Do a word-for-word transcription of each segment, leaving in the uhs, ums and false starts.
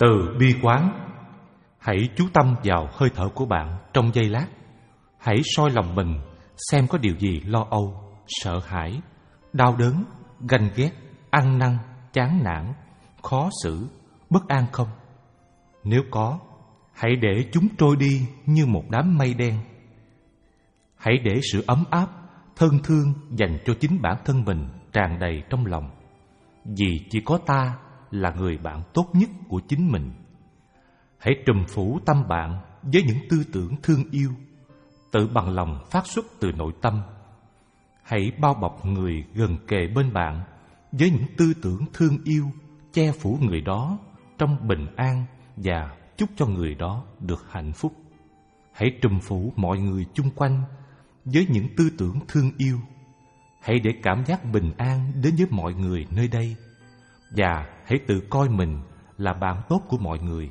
Từ bi quán. Hãy chú tâm vào hơi thở của bạn trong giây lát. Hãy soi lòng mình xem có điều gì lo âu, sợ hãi, đau đớn, ganh ghét, ăn năn, chán nản, khó xử, bất an không? Nếu có, hãy để chúng trôi đi như một đám mây đen. Hãy để sự ấm áp, thân thương dành cho chính bản thân mình tràn đầy trong lòng. Vì chỉ có ta là người bạn tốt nhất của chính mình. Hãy trùm phủ tâm bạn với những tư tưởng thương yêu, tự bằng lòng phát xuất từ nội tâm. Hãy bao bọc người gần kề bên bạn với những tư tưởng thương yêu, che phủ người đó trong bình an và chúc cho người đó được hạnh phúc. Hãy trùm phủ mọi người chung quanh với những tư tưởng thương yêu. Hãy để cảm giác bình an đến với mọi người nơi đây, và hãy tự coi mình là bạn tốt của mọi người.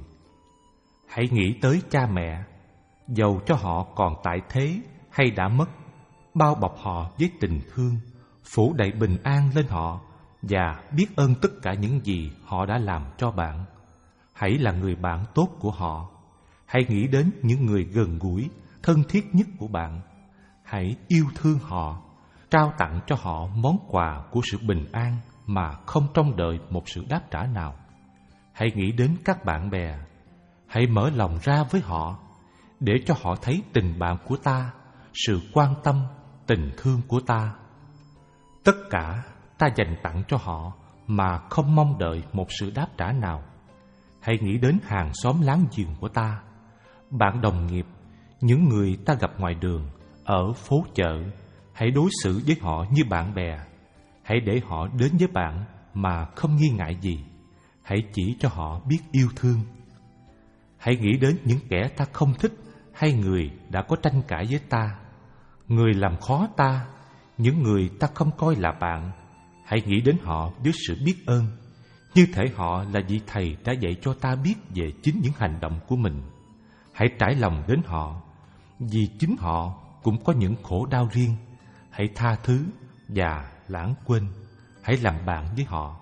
Hãy nghĩ tới cha mẹ, dầu cho họ còn tại thế hay đã mất, bao bọc họ với tình thương, phủ đầy bình an lên họ và biết ơn tất cả những gì họ đã làm cho bạn. Hãy là người bạn tốt của họ. Hãy nghĩ đến những người gần gũi, thân thiết nhất của bạn. Hãy yêu thương họ, trao tặng cho họ món quà của sự bình an mà không trông đợi một sự đáp trả nào. Hãy nghĩ đến các bạn bè. Hãy mở lòng ra với họ, để cho họ thấy tình bạn của ta, sự quan tâm, tình thương của ta. Tất cả ta dành tặng cho họ mà không mong đợi một sự đáp trả nào. Hãy nghĩ đến hàng xóm láng giềng của ta, bạn đồng nghiệp, những người ta gặp ngoài đường, ở phố chợ. Hãy đối xử với họ như bạn bè. Hãy để họ đến với bạn mà không nghi ngại gì. Hãy chỉ cho họ biết yêu thương. Hãy nghĩ đến những kẻ ta không thích hay người đã có tranh cãi với ta, người làm khó ta, những người ta không coi là bạn. Hãy nghĩ đến họ với sự biết ơn, như thể họ là vị thầy đã dạy cho ta biết về chính những hành động của mình. Hãy trải lòng đến họ, vì chính họ cũng có những khổ đau riêng. Hãy tha thứ và lãng quên. Hãy làm bạn với họ.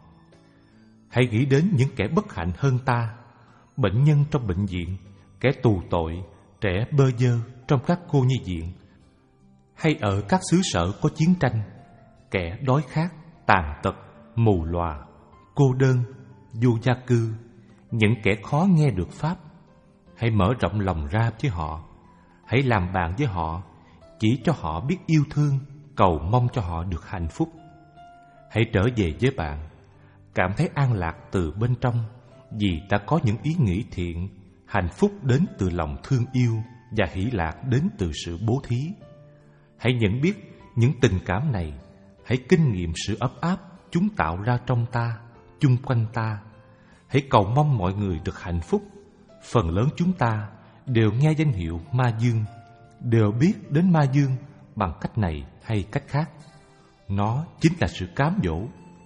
Hãy nghĩ đến những kẻ bất hạnh hơn ta, bệnh nhân trong bệnh viện, kẻ tù tội, trẻ bơ vơ trong các cô nhi viện, hay ở các xứ sở có chiến tranh, kẻ đói khát, tàn tật, mù lòa, cô đơn, vô gia cư, những kẻ khó nghe được pháp. Hãy mở rộng lòng ra với họ. Hãy làm bạn với họ, chỉ cho họ biết yêu thương, cầu mong cho họ được hạnh phúc. Hãy trở về với bạn, cảm thấy an lạc từ bên trong, vì ta có những ý nghĩ thiện, hạnh phúc đến từ lòng thương yêu và hỷ lạc đến từ sự bố thí. Hãy nhận biết những tình cảm này. Hãy kinh nghiệm sự ấm áp chúng tạo ra trong ta, chung quanh ta. Hãy cầu mong mọi người được hạnh phúc. Phần lớn chúng ta đều nghe danh hiệu ma dương, đều biết đến ma dương bằng cách này hay cách khác. Nó chính là sự cám dỗ.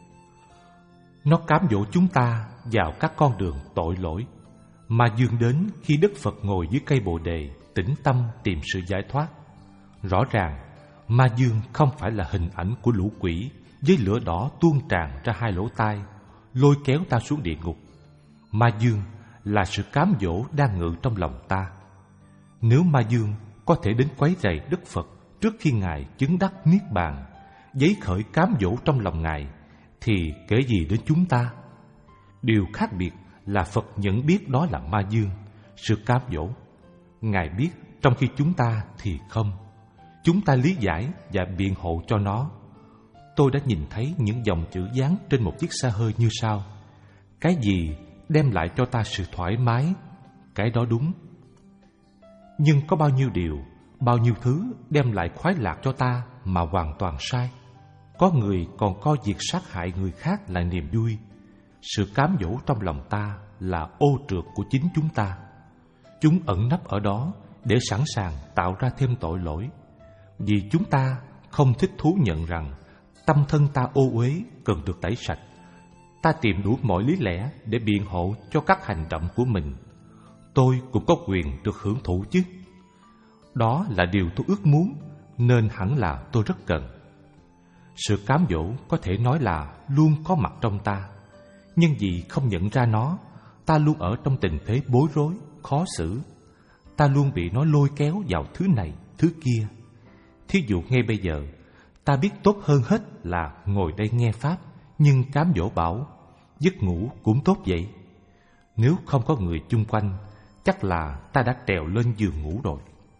Nó cám dỗ chúng ta vào các con đường tội lỗi. Ma dương đến khi Đức Phật ngồi dưới cây Bồ Đề, tĩnh tâm tìm sự giải thoát. Rõ ràng, ma dương không phải là hình ảnh của lũ quỷ với lửa đỏ tuôn tràn ra hai lỗ tai, lôi kéo ta xuống địa ngục. Ma dương là sự cám dỗ đang ngự trong lòng ta. Nếu ma dương có thể đến quấy rầy Đức Phật trước khi Ngài chứng đắc Niết Bàn, giấy khởi cám dỗ trong lòng Ngài, thì kể gì đến chúng ta? Điều khác biệt là Phật nhận biết đó là ma dương, sự cám dỗ. Ngài biết, trong khi chúng ta thì không. Chúng ta lý giải và biện hộ cho nó. Tôi đã nhìn thấy những dòng chữ dán trên một chiếc xe hơi như sau: cái gì đem lại cho ta sự thoải mái, cái đó đúng. Nhưng có bao nhiêu điều, bao nhiêu thứ đem lại khoái lạc cho ta mà hoàn toàn sai. Có người còn coi việc sát hại người khác là niềm vui. Sự cám dỗ trong lòng ta là ô trượt của chính chúng ta. Chúng ẩn nấp ở đó để sẵn sàng tạo ra thêm tội lỗi. Vì chúng ta không thích thú nhận rằng tâm thân ta ô uế cần được tẩy sạch. Ta tìm đủ mọi lý lẽ để biện hộ cho các hành động của mình. Tôi cũng có quyền được hưởng thụ chứ. Đó là điều tôi ước muốn, nên hẳn là tôi rất cần. Sự cám dỗ có thể nói là luôn có mặt trong ta, nhưng vì không nhận ra nó, ta luôn ở trong tình thế bối rối, khó xử. Ta luôn bị nó lôi kéo vào thứ này, thứ kia. Thí dụ ngay bây giờ, ta biết tốt hơn hết là ngồi đây nghe Pháp, nhưng cám dỗ bảo, giấc ngủ cũng tốt vậy. Nếu không có người chung quanh, chắc là ta đã trèo lên giường ngủ rồi.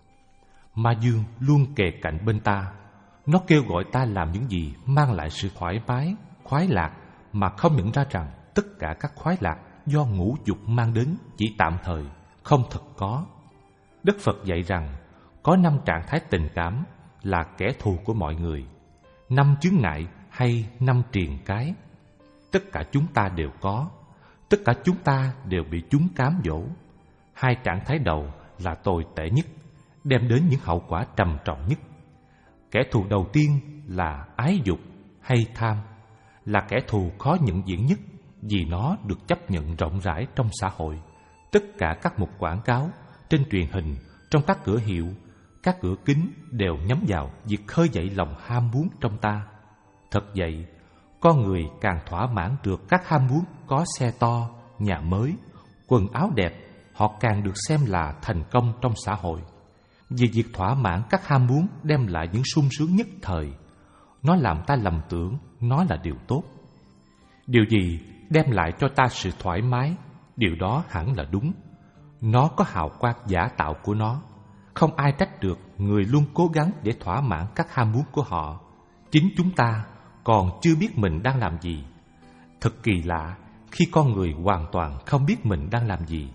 Ma Dương luôn kề cạnh bên ta. Nó kêu gọi ta làm những gì mang lại sự thoải mái, khoái lạc, mà không nhận ra rằng tất cả các khoái lạc do ngũ dục mang đến chỉ tạm thời, không thật có. Đức Phật dạy rằng có năm trạng thái tình cảm là kẻ thù của mọi người, năm chướng ngại hay năm triền cái. Tất cả chúng ta đều có, tất cả chúng ta đều bị chúng cám dỗ. Hai trạng thái đầu là tồi tệ nhất, đem đến những hậu quả trầm trọng nhất. Kẻ thù đầu tiên là ái dục hay tham, là kẻ thù khó nhận diện nhất vì nó được chấp nhận rộng rãi trong xã hội. Tất cả các mục quảng cáo, trên truyền hình, trong các cửa hiệu, các cửa kính đều nhắm vào việc khơi dậy lòng ham muốn trong ta. Thật vậy, con người càng thỏa mãn được các ham muốn có xe to, nhà mới, quần áo đẹp, họ càng được xem là thành công trong xã hội. Vì việc thỏa mãn các ham muốn đem lại những sung sướng nhất thời, nó làm ta lầm tưởng nó là điều tốt. Điều gì đem lại cho ta sự thoải mái, điều đó hẳn là đúng. Nó có hào quang giả tạo của nó. Không ai trách được người luôn cố gắng để thỏa mãn các ham muốn của họ. Chính chúng ta còn chưa biết mình đang làm gì. Thật kỳ lạ khi con người hoàn toàn không biết mình đang làm gì.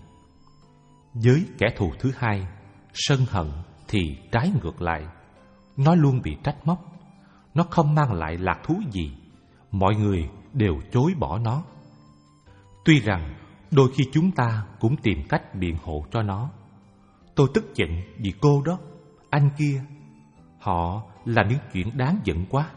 Với kẻ thù thứ hai, sân hận, thì trái ngược lại. Nó luôn bị trách móc. Nó không mang lại lạc thú gì. Mọi người đều chối bỏ nó. Tuy rằng đôi khi chúng ta cũng tìm cách biện hộ cho nó. Tôi tức giận vì cô đó, anh kia, họ làm những chuyện đáng giận quá.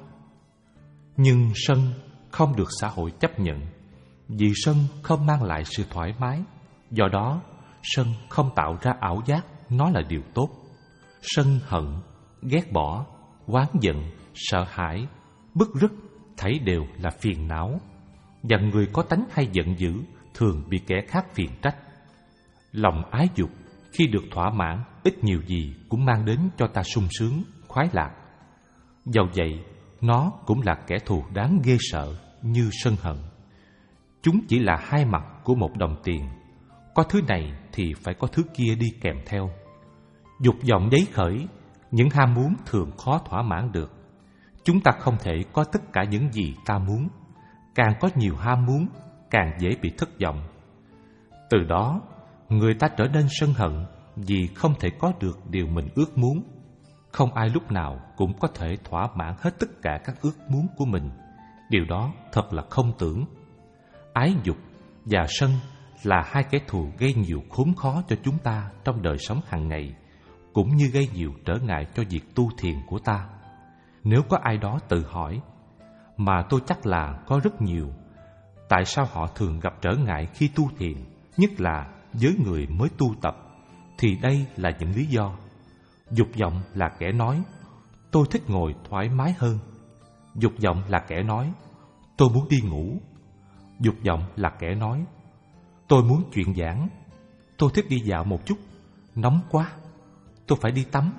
Nhưng sân không được xã hội chấp nhận, vì sân không mang lại sự thoải mái. Do đó, sân không tạo ra ảo giác nó là điều tốt. Sân hận, ghét bỏ, oán giận, sợ hãi, bức rứt thảy đều là phiền não. Và người có tánh hay giận dữ thường bị kẻ khác phiền trách. Lòng ái dục khi được thỏa mãn, ít nhiều gì cũng mang đến cho ta sung sướng, khoái lạc. Dầu vậy, nó cũng là kẻ thù đáng ghê sợ như sân hận. Chúng chỉ là hai mặt của một đồng tiền. Có thứ này thì phải có thứ kia đi kèm theo. Dục vọng dấy khởi, những ham muốn thường khó thỏa mãn được. Chúng ta không thể có tất cả những gì ta muốn. Càng có nhiều ham muốn, càng dễ bị thất vọng. Từ đó, người ta trở nên sân hận vì không thể có được điều mình ước muốn. Không ai lúc nào cũng có thể thỏa mãn hết tất cả các ước muốn của mình. Điều đó thật là không tưởng. Ái dục và sân là hai kẻ thù gây nhiều khốn khó cho chúng ta trong đời sống hàng ngày, cũng như gây nhiều trở ngại cho việc tu thiền của ta. Nếu có ai đó tự hỏi, mà tôi chắc là có rất nhiều, tại sao họ thường gặp trở ngại khi tu thiền, nhất là với người mới tu tập, thì đây là những lý do. Dục vọng là kẻ nói, tôi thích ngồi thoải mái hơn. Dục vọng là kẻ nói, tôi muốn đi ngủ. Dục vọng là kẻ nói, tôi muốn chuyện giảng. Tôi thích đi dạo một chút, nóng quá, tôi phải đi tắm.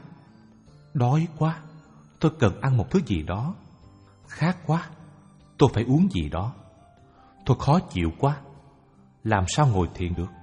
Đói quá, tôi cần ăn một thứ gì đó. Khát quá, tôi phải uống gì đó. Tôi khó chịu quá, làm sao ngồi thiền được.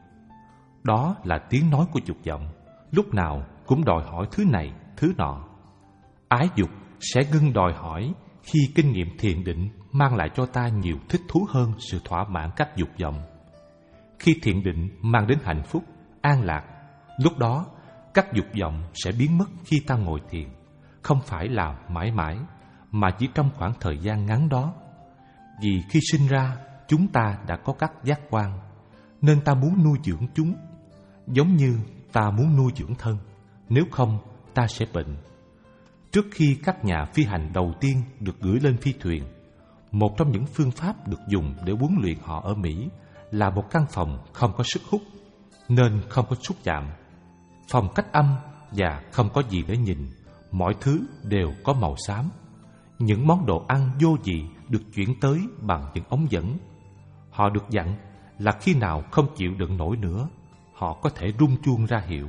Đó là tiếng nói của dục vọng, lúc nào cũng đòi hỏi thứ này, thứ nọ. Ái dục sẽ ngưng đòi hỏi khi kinh nghiệm thiền định mang lại cho ta nhiều thích thú hơn sự thỏa mãn các dục vọng. Khi thiền định mang đến hạnh phúc, an lạc, lúc đó các dục vọng sẽ biến mất khi ta ngồi thiền. Không phải là mãi mãi, mà chỉ trong khoảng thời gian ngắn đó. Vì khi sinh ra, chúng ta đã có các giác quan, nên ta muốn nuôi dưỡng chúng, giống như ta muốn nuôi dưỡng thân. Nếu không, ta sẽ bệnh. Trước khi các nhà phi hành đầu tiên được gửi lên phi thuyền, một trong những phương pháp được dùng để huấn luyện họ ở Mỹ là một căn phòng không có sức hút, nên không có xúc chạm. Phòng cách âm và không có gì để nhìn, mọi thứ đều có màu xám. Những món đồ ăn vô vị được chuyển tới bằng những ống dẫn. Họ được dặn là khi nào không chịu đựng nổi nữa, họ có thể rung chuông ra hiệu.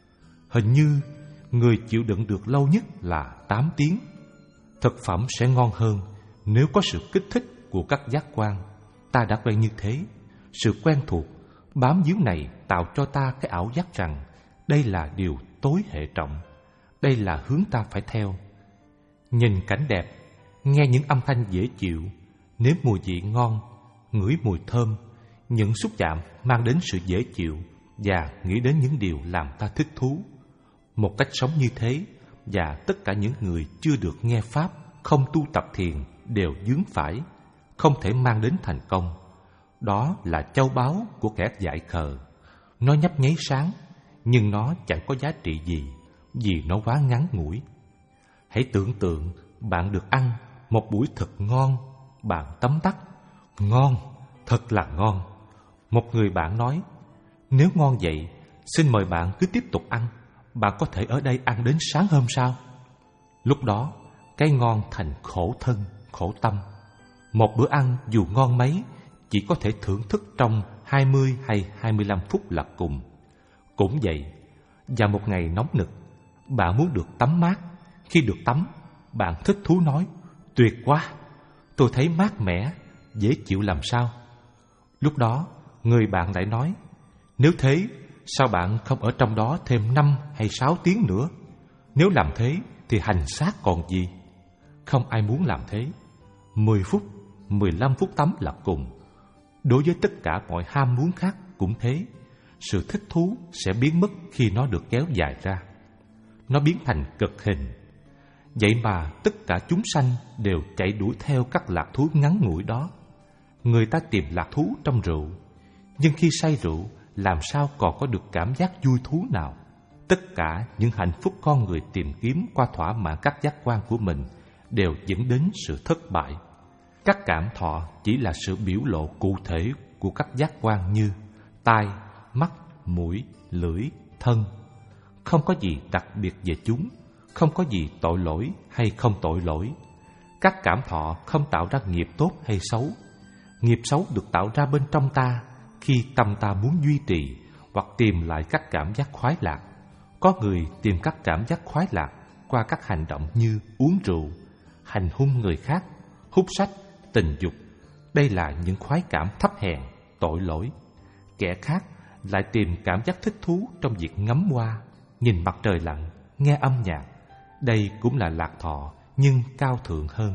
Hình như người chịu đựng được lâu nhất là tám tiếng. Thực phẩm sẽ ngon hơn nếu có sự kích thích của các giác quan. Ta đã quen như thế. Sự quen thuộc, bám víu này tạo cho ta cái ảo giác rằng đây là điều tối hệ trọng, đây là hướng ta phải theo. Nhìn cảnh đẹp, nghe những âm thanh dễ chịu, nếm mùi vị ngon, ngửi mùi thơm, những xúc chạm mang đến sự dễ chịu và nghĩ đến những điều làm ta thích thú. Một cách sống như thế, và tất cả những người chưa được nghe Pháp, không tu tập thiền đều vướng phải, không thể mang đến thành công. Đó là châu báu của kẻ dại khờ. Nó nhấp nháy sáng, nhưng nó chẳng có giá trị gì, vì nó quá ngắn ngủi. Hãy tưởng tượng bạn được ăn một buổi thật ngon, bạn tấm tắc: ngon, thật là ngon. Một người bạn nói: nếu ngon vậy, xin mời bạn cứ tiếp tục ăn, bạn có thể ở đây ăn đến sáng hôm sau. Lúc đó, cái ngon thành khổ thân, khổ tâm. Một bữa ăn dù ngon mấy, chỉ có thể thưởng thức trong hai mươi hay hai mươi lăm phút là cùng. Cũng vậy, vào một ngày nóng nực, bạn muốn được tắm mát. Khi được tắm, bạn thích thú nói: tuyệt quá, tôi thấy mát mẻ, dễ chịu làm sao. Lúc đó, người bạn lại nói: nếu thế, sao bạn không ở trong đó thêm năm hay sáu tiếng nữa? Nếu làm thế thì hành xác còn gì? Không ai muốn làm thế. Mười phút, mười lăm phút tắm là cùng. Đối với tất cả mọi ham muốn khác cũng thế. Sự thích thú sẽ biến mất khi nó được kéo dài ra. Nó biến thành cực hình. Vậy mà tất cả chúng sanh đều chạy đuổi theo các lạc thú ngắn ngủi đó. Người ta tìm lạc thú trong rượu, nhưng khi say rượu, làm sao còn có được cảm giác vui thú nào? Tất cả những hạnh phúc con người tìm kiếm qua thỏa mãn các giác quan của mình đều dẫn đến sự thất bại. Các cảm thọ chỉ là sự biểu lộ cụ thể của các giác quan như tai, mắt, mũi, lưỡi, thân. Không có gì đặc biệt về chúng, không có gì tội lỗi hay không tội lỗi. Các cảm thọ không tạo ra nghiệp tốt hay xấu. Nghiệp xấu được tạo ra bên trong ta khi tâm ta muốn duy trì hoặc tìm lại các cảm giác khoái lạc. Có người tìm các cảm giác khoái lạc qua các hành động như uống rượu, hành hung người khác, hút sách, tình dục. Đây là những khoái cảm thấp hèn, tội lỗi. Kẻ khác lại tìm cảm giác thích thú trong việc ngắm hoa, nhìn mặt trời lặn, nghe âm nhạc. Đây cũng là lạc thọ, nhưng cao thượng hơn.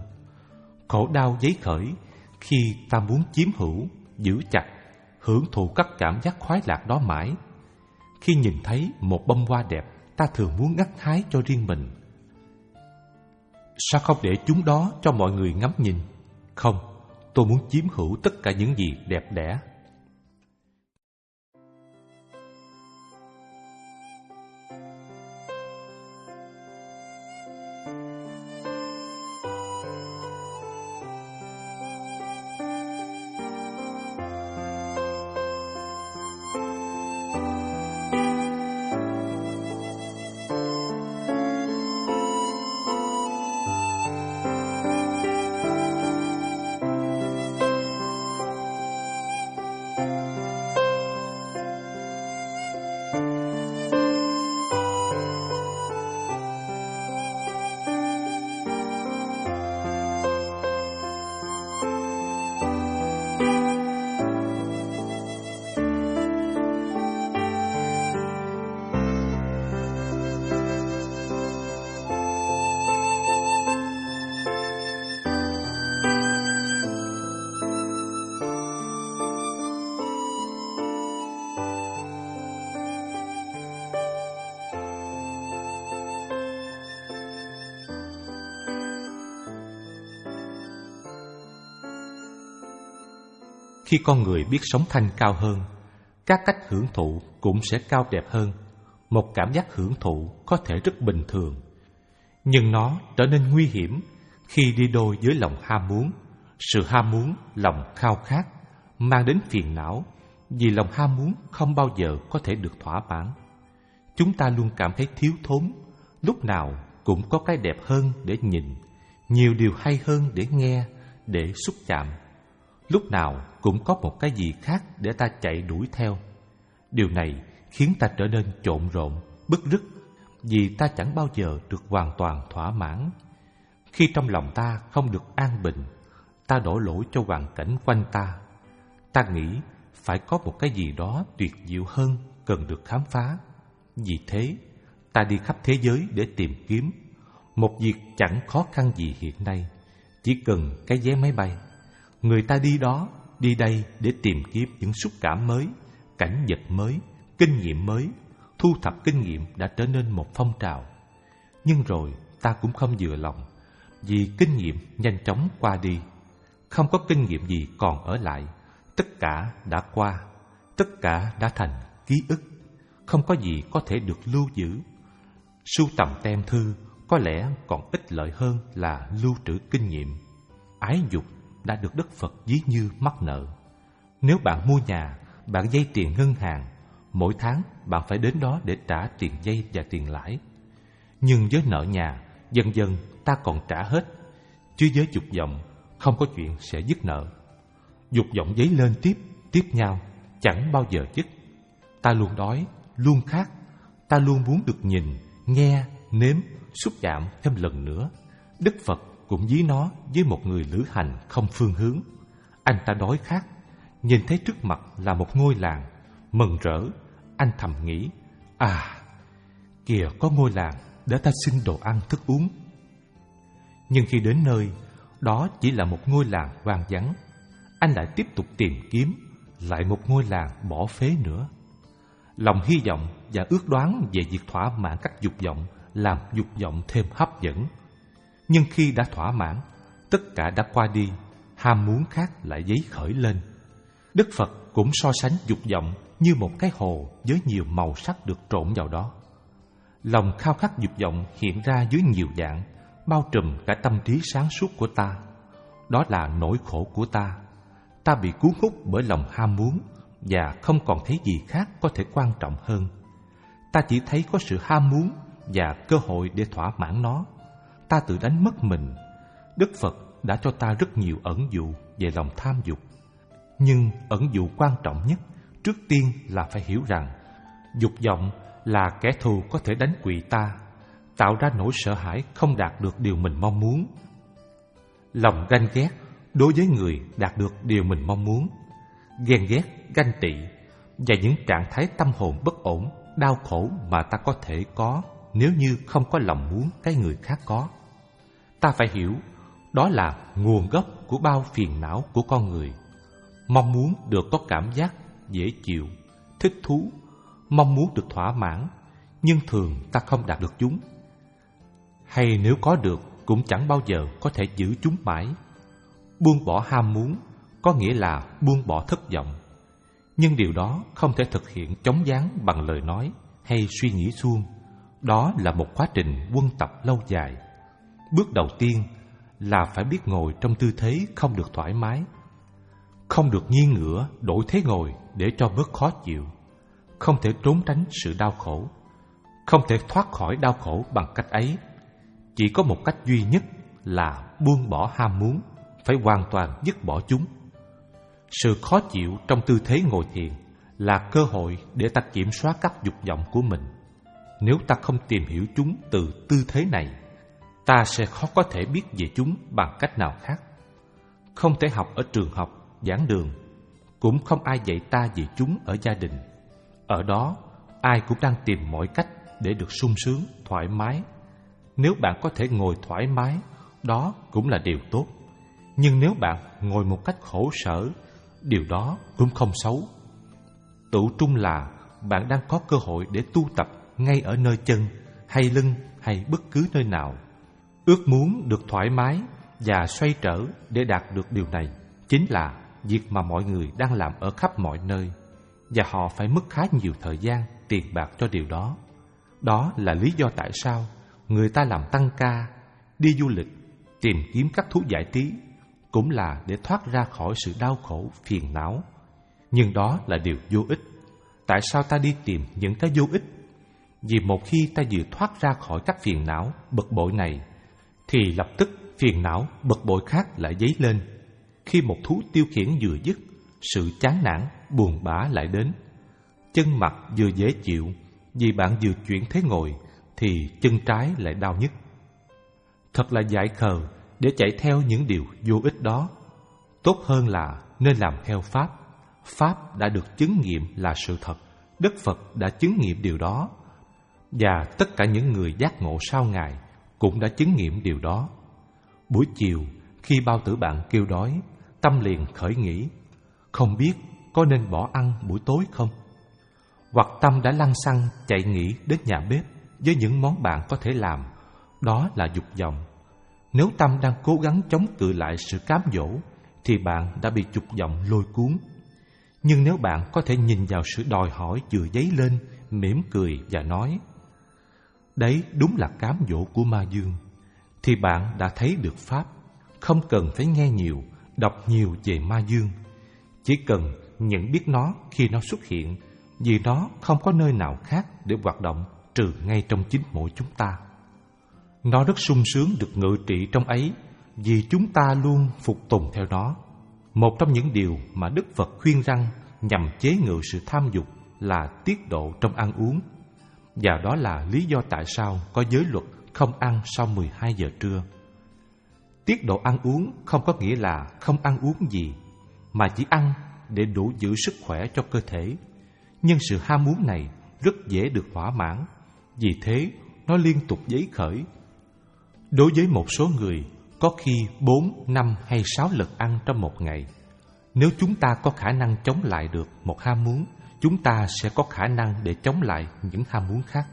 Khổ đau giấy khởi khi ta muốn chiếm hữu, giữ chặt, hưởng thụ các cảm giác khoái lạc đó mãi. Khi nhìn thấy một bông hoa đẹp, ta thường muốn ngắt hái cho riêng mình. Sao không để chúng đó cho mọi người ngắm nhìn? Không, tôi muốn chiếm hữu tất cả những gì đẹp đẽ. Khi con người biết sống thanh cao hơn, các cách hưởng thụ cũng sẽ cao đẹp hơn. Một cảm giác hưởng thụ có thể rất bình thường, nhưng nó trở nên nguy hiểm khi đi đôi với lòng ham muốn. Sự ham muốn, lòng khao khát, mang đến phiền não, vì lòng ham muốn không bao giờ có thể được thỏa mãn. Chúng ta luôn cảm thấy thiếu thốn, lúc nào cũng có cái đẹp hơn để nhìn, nhiều điều hay hơn để nghe, để xúc chạm. Lúc nào cũng có một cái gì khác để ta chạy đuổi theo. Điều này khiến ta trở nên trộn rộn, bứt rứt, vì ta chẳng bao giờ được hoàn toàn thỏa mãn. Khi trong lòng ta không được an bình, ta đổ lỗi cho hoàn cảnh quanh ta. Ta nghĩ phải có một cái gì đó tuyệt diệu hơn cần được khám phá. Vì thế, ta đi khắp thế giới để tìm kiếm. Một việc chẳng khó khăn gì hiện nay, chỉ cần cái vé máy bay. Người ta đi đó, đi đây để tìm kiếm những xúc cảm mới, cảnh vật mới, kinh nghiệm mới. Thu thập kinh nghiệm đã trở nên một phong trào. Nhưng rồi ta cũng không vừa lòng, vì kinh nghiệm nhanh chóng qua đi. Không có kinh nghiệm gì còn ở lại. Tất cả đã qua, tất cả đã thành ký ức. Không có gì có thể được lưu giữ. Sưu tầm tem thư có lẽ còn ích lợi hơn là lưu trữ kinh nghiệm. Ái dục đã được Đức Phật ví như mắc nợ. Nếu bạn mua nhà, bạn vay tiền ngân hàng, mỗi tháng bạn phải đến đó để trả tiền vay và tiền lãi. Nhưng với nợ nhà, dần dần ta còn trả hết. Chứ với dục vọng, không có chuyện sẽ dứt nợ. Dục vọng dấy lên tiếp, tiếp nhau, chẳng bao giờ dứt. Ta luôn đói, luôn khát. Ta luôn muốn được nhìn, nghe, nếm, xúc chạm thêm lần nữa. Đức Phật cũng ví nó với một người lữ hành không phương hướng. Anh ta đói khát, nhìn thấy trước mặt là một ngôi làng, mừng rỡ. Anh thầm nghĩ, à, kìa có ngôi làng, để ta xin đồ ăn thức uống. Nhưng khi đến nơi, đó chỉ là một ngôi làng hoang vắng. Anh lại tiếp tục tìm kiếm, lại một ngôi làng bỏ phế nữa. Lòng hy vọng và ước đoán về việc thỏa mãn các dục vọng làm dục vọng thêm hấp dẫn. Nhưng khi đã thỏa mãn, tất cả đã qua đi, ham muốn khác lại dấy khởi lên. Đức Phật cũng so sánh dục vọng như một cái hồ với nhiều màu sắc được trộn vào đó. Lòng khao khát dục vọng hiện ra dưới nhiều dạng, bao trùm cả tâm trí sáng suốt của ta. Đó là nỗi khổ của ta. Ta bị cuốn hút bởi lòng ham muốn và không còn thấy gì khác có thể quan trọng hơn. Ta chỉ thấy có sự ham muốn và cơ hội để thỏa mãn nó. Ta tự đánh mất mình. Đức Phật đã cho ta rất nhiều ẩn dụ về lòng tham dục. Nhưng ẩn dụ quan trọng nhất trước tiên là phải hiểu rằng dục vọng là kẻ thù có thể đánh quỵ ta, tạo ra nỗi sợ hãi không đạt được điều mình mong muốn. Lòng ganh ghét đối với người đạt được điều mình mong muốn, ghen ghét, ganh tị và những trạng thái tâm hồn bất ổn, đau khổ mà ta có thể có nếu như không có lòng muốn cái người khác có. Ta phải hiểu đó là nguồn gốc của bao phiền não của con người. Mong muốn được có cảm giác dễ chịu, thích thú, mong muốn được thỏa mãn, nhưng thường ta không đạt được chúng. Hay nếu có được cũng chẳng bao giờ có thể giữ chúng mãi. Buông bỏ ham muốn có nghĩa là buông bỏ thất vọng. Nhưng điều đó không thể thực hiện chóng váng bằng lời nói hay suy nghĩ suông. Đó là một quá trình quân tập lâu dài. Bước đầu tiên là phải biết ngồi trong tư thế không được thoải mái, không được nghiêng ngửa đổi thế ngồi để cho bớt khó chịu, không thể trốn tránh sự đau khổ, không thể thoát khỏi đau khổ bằng cách ấy. Chỉ có một cách duy nhất là buông bỏ ham muốn, phải hoàn toàn dứt bỏ chúng. Sự khó chịu trong tư thế ngồi thiền là cơ hội để ta kiểm soát các dục vọng của mình. Nếu ta không tìm hiểu chúng từ tư thế này, ta sẽ khó có thể biết về chúng bằng cách nào khác. Không thể học ở trường học, giảng đường, cũng không ai dạy ta về chúng ở gia đình. Ở đó, ai cũng đang tìm mọi cách để được sung sướng, thoải mái. Nếu bạn có thể ngồi thoải mái, đó cũng là điều tốt. Nhưng nếu bạn ngồi một cách khổ sở, điều đó cũng không xấu. Tựu trung là bạn đang có cơ hội để tu tập ngay ở nơi chân, hay lưng, hay bất cứ nơi nào. Ước muốn được thoải mái và xoay trở để đạt được điều này chính là việc mà mọi người đang làm ở khắp mọi nơi, và họ phải mất khá nhiều thời gian, tiền bạc cho điều đó. Đó là lý do tại sao người ta làm tăng ca, đi du lịch, tìm kiếm các thú giải trí, cũng là để thoát ra khỏi sự đau khổ, phiền não. Nhưng đó là điều vô ích. Tại sao ta đi tìm những cái vô ích? Vì một khi ta vừa thoát ra khỏi các phiền não, bực bội này, thì lập tức phiền não, bực bội khác lại dấy lên. Khi một thú tiêu khiển vừa dứt, sự chán nản, buồn bã lại đến. Chân mặt vừa dễ chịu, vì bạn vừa chuyển thế ngồi, thì chân trái lại đau nhức. Thật là dại khờ để chạy theo những điều vô ích đó. Tốt hơn là nên làm theo Pháp. Pháp đã được chứng nghiệm là sự thật. Đức Phật đã chứng nghiệm điều đó, và tất cả những người giác ngộ sau Ngài cũng đã chứng nghiệm điều đó. Buổi chiều, khi bao tử bạn kêu đói, tâm liền khởi nghĩ, không biết có nên bỏ ăn buổi tối không? Hoặc tâm đã lăng xăng chạy nghĩ đến nhà bếp với những món bạn có thể làm. Đó là dục vọng. Nếu tâm đang cố gắng chống cự lại sự cám dỗ, thì bạn đã bị dục vọng lôi cuốn. Nhưng nếu bạn có thể nhìn vào sự đòi hỏi vừa dấy lên, mỉm cười và nói, đấy đúng là cám dỗ của ma dương, thì bạn đã thấy được Pháp. Không cần phải nghe nhiều, đọc nhiều về ma dương. Chỉ cần nhận biết nó khi nó xuất hiện, vì nó không có nơi nào khác để hoạt động trừ ngay trong chính mỗi chúng ta. Nó rất sung sướng được ngự trị trong ấy, vì chúng ta luôn phục tùng theo nó. Một trong những điều mà Đức Phật khuyên rằng nhằm chế ngự sự tham dục là tiết độ trong ăn uống. Và đó là lý do tại sao có giới luật không ăn sau mười hai giờ trưa. Tiết độ ăn uống không có nghĩa là không ăn uống gì, mà chỉ ăn để đủ giữ sức khỏe cho cơ thể. Nhưng sự ham muốn này rất dễ được thỏa mãn, vì thế nó liên tục dấy khởi. Đối với một số người, có khi bốn, năm hay sáu lần ăn trong một ngày. Nếu chúng ta có khả năng chống lại được một ham muốn, chúng ta sẽ có khả năng để chống lại những ham muốn khác.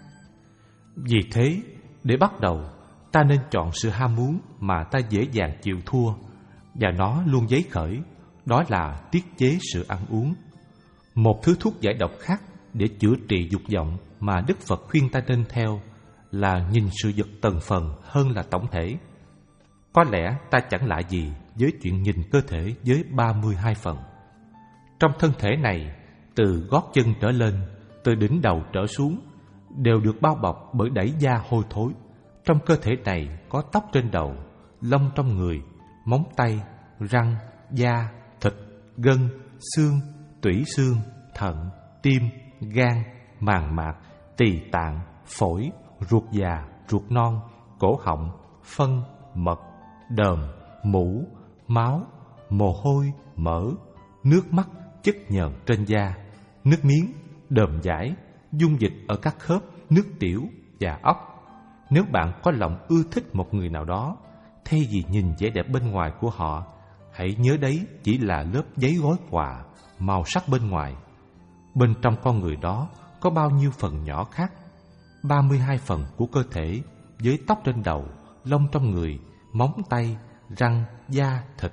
Vì thế, để bắt đầu, ta nên chọn sự ham muốn mà ta dễ dàng chịu thua, và nó luôn dấy khởi, đó là tiết chế sự ăn uống. Một thứ thuốc giải độc khác để chữa trị dục vọng mà Đức Phật khuyên ta nên theo là nhìn sự vật từng phần hơn là tổng thể. Có lẽ ta chẳng lạ gì với chuyện nhìn cơ thể với ba mươi hai phần. Trong thân thể này, từ gót chân trở lên, từ đỉnh đầu trở xuống, đều được bao bọc bởi dãy da hôi thối. Trong cơ thể này có tóc trên đầu, lông trong người, móng tay, răng, da, thịt, gân, xương, tủy xương, thận, tim, gan, màng mạc, tỳ tạng, phổi, ruột già, ruột non, cổ họng, phân, mật, đờm, mũ, máu, mồ hôi, mỡ, nước mắt, chất nhờn trên da, nước miếng, đờm dãi, dung dịch ở các khớp, nước tiểu và óc. Nếu bạn có lòng ưa thích một người nào đó, thay vì nhìn vẻ đẹp bên ngoài của họ, hãy nhớ đấy chỉ là lớp giấy gói quà, màu sắc bên ngoài. Bên trong con người đó có bao nhiêu phần nhỏ khác? ba mươi hai phần của cơ thể, với tóc trên đầu, lông trong người, móng tay, răng, da, thịt,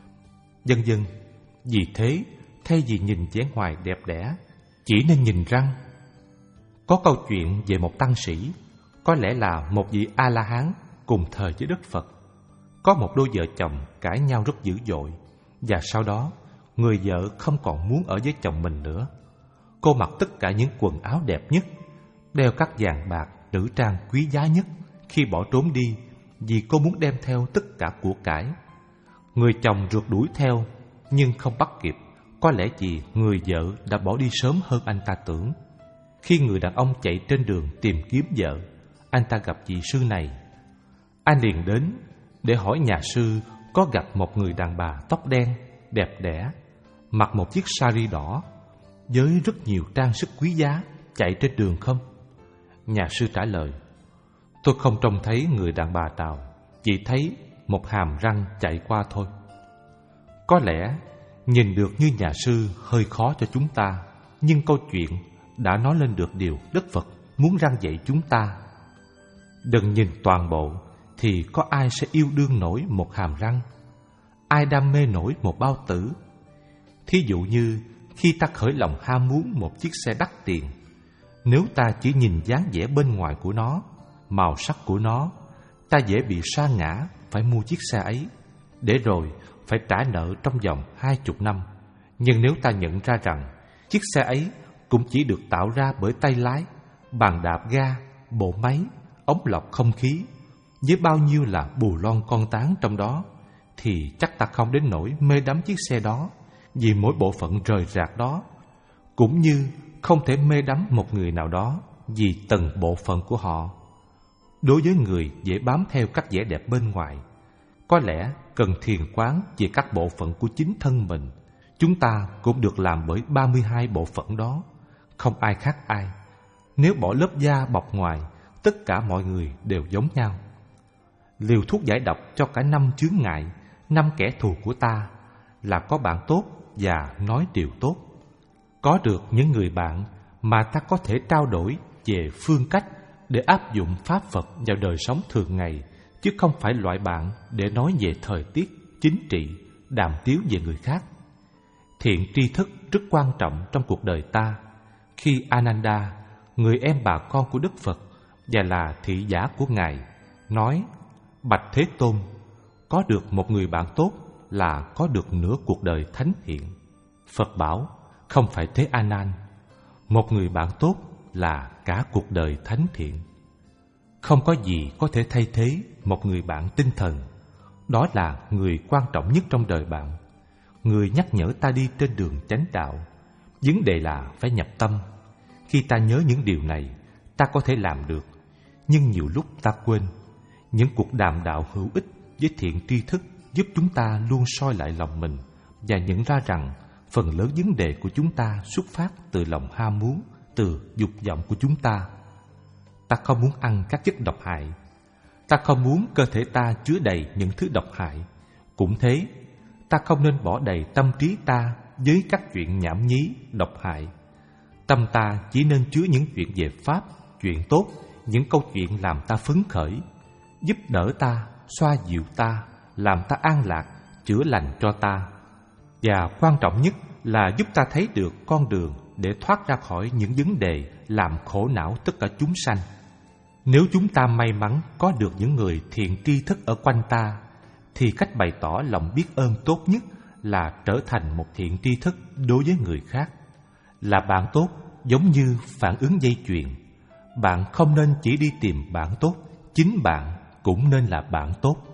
vân vân. Vì thế, thay vì nhìn vẻ ngoài đẹp đẽ, chỉ nên nhìn răng. Có câu chuyện về một tăng sĩ, có lẽ là một vị A-la-hán cùng thời với Đức Phật. Có một đôi vợ chồng cãi nhau rất dữ dội, và sau đó người vợ không còn muốn ở với chồng mình nữa. Cô mặc tất cả những quần áo đẹp nhất, đeo các vàng bạc, nữ trang quý giá nhất khi bỏ trốn đi, vì cô muốn đem theo tất cả của cải. Người chồng rượt đuổi theo, nhưng không bắt kịp, có lẽ vì người vợ đã bỏ đi sớm hơn anh ta tưởng. Khi người đàn ông chạy trên đường tìm kiếm vợ, anh ta gặp vị sư này. Anh liền đến để hỏi nhà sư có gặp một người đàn bà tóc đen, đẹp đẽ, mặc một chiếc sari đỏ với rất nhiều trang sức quý giá chạy trên đường không? Nhà sư trả lời, tôi không trông thấy người đàn bà nào, chỉ thấy một hàm răng chạy qua thôi. Có lẽ nhìn được như nhà sư hơi khó cho chúng ta, nhưng câu chuyện đã nói lên được điều Đức Phật muốn răn dạy chúng ta. Đừng nhìn toàn bộ, thì có ai sẽ yêu đương nổi một hàm răng? Ai đam mê nổi một bao tử? Thí dụ như khi ta khởi lòng ham muốn một chiếc xe đắt tiền, nếu ta chỉ nhìn dáng vẻ bên ngoài của nó, màu sắc của nó, ta dễ bị sa ngã phải mua chiếc xe ấy, để rồi phải trả nợ trong vòng hai chục năm. Nhưng nếu ta nhận ra rằng chiếc xe ấy cũng chỉ được tạo ra bởi tay lái, bàn đạp ga, bộ máy, ống lọc không khí, với bao nhiêu là bù lon con tán trong đó, thì chắc ta không đến nỗi mê đắm chiếc xe đó vì mỗi bộ phận rời rạc đó, cũng như không thể mê đắm một người nào đó vì từng bộ phận của họ. Đối với người dễ bám theo các vẻ đẹp bên ngoài, có lẽ cần thiền quán về các bộ phận của chính thân mình. Chúng ta cũng được làm bởi ba mươi hai bộ phận đó, không ai khác ai. Nếu bỏ lớp da bọc ngoài, tất cả mọi người đều giống nhau. Liều thuốc giải độc cho cả năm chướng ngại, năm kẻ thù của ta là có bạn tốt và nói điều tốt. Có được những người bạn mà ta có thể trao đổi về phương cách để áp dụng pháp Phật vào đời sống thường ngày, chứ không phải loại bạn để nói về thời tiết, chính trị, đàm tiếu về người khác. Thiện tri thức rất quan trọng trong cuộc đời ta. Khi Ananda, người em bà con của Đức Phật và là thị giả của Ngài, nói: Bạch Thế Tôn, có được một người bạn tốt là có được nửa cuộc đời thánh thiện. Phật bảo: không phải thế A Nan, một người bạn tốt là cả cuộc đời thánh thiện. Không có gì có thể thay thế một người bạn tinh thần. Đó là người quan trọng nhất trong đời bạn, người nhắc nhở ta đi trên đường chánh đạo. Vấn đề là phải nhập tâm. Khi ta nhớ những điều này, ta có thể làm được. Nhưng nhiều lúc ta quên. Những cuộc đàm đạo hữu ích với thiện tri thức giúp chúng ta luôn soi lại lòng mình và nhận ra rằng phần lớn vấn đề của chúng ta xuất phát từ lòng ham muốn, từ dục vọng của chúng ta. Ta không muốn ăn các chất độc hại. Ta không muốn cơ thể ta chứa đầy những thứ độc hại. Cũng thế, ta không nên bỏ đầy tâm trí ta với các chuyện nhảm nhí, độc hại. Tâm ta chỉ nên chứa những chuyện về Pháp, chuyện tốt, những câu chuyện làm ta phấn khởi, giúp đỡ ta, xoa dịu ta, làm ta an lạc, chữa lành cho ta. Và quan trọng nhất là giúp ta thấy được con đường để thoát ra khỏi những vấn đề làm khổ não tất cả chúng sanh. Nếu chúng ta may mắn có được những người thiện tri thức ở quanh ta, thì cách bày tỏ lòng biết ơn tốt nhất là trở thành một thiện tri thức đối với người khác. Là bạn tốt giống như phản ứng dây chuyền. Bạn không nên chỉ đi tìm bạn tốt, chính bạn cũng nên là bạn tốt.